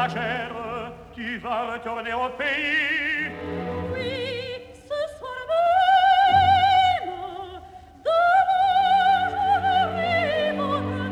messagère, tu vas retourner au pays. Oui, ce soir même, demain je verrai votre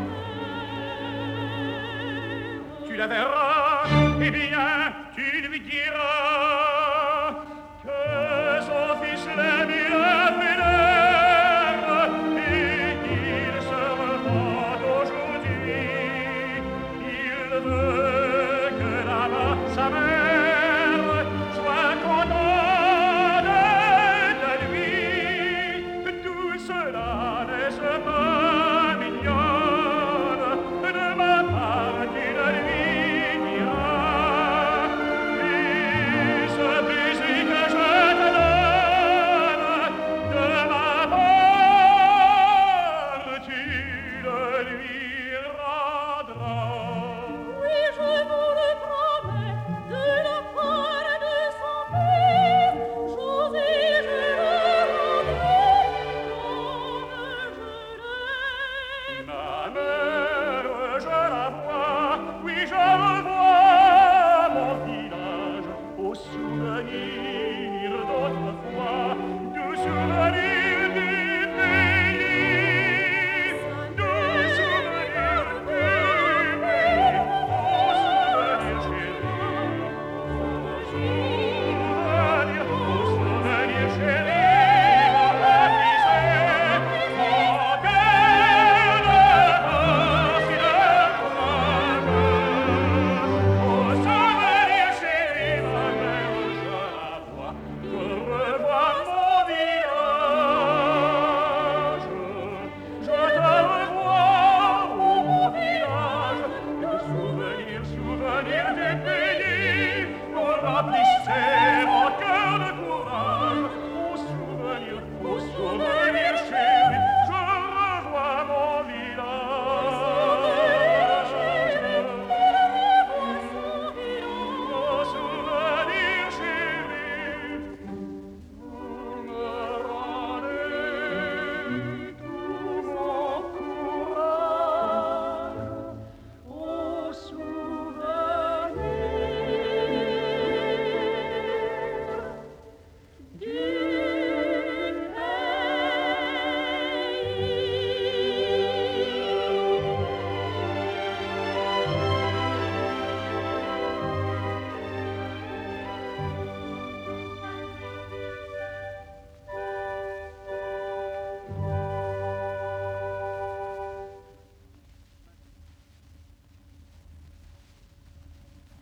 mère. Tu la verras, eh bien, tu lui diras que son fils l'aime, il a fait l'heure, et qu'il se repent aujourd'hui. Il veut que là-bas sa mère soit contente de lui. Tout cela n'est-ce pas mignonne? De ma part, tu le lui diras. Et ce plaisir que je te donne, de ma part, tu le lui rendras. Oui, je vous le promets, de la part de son père, José, je le rendrai comme je l'aime. Ma mère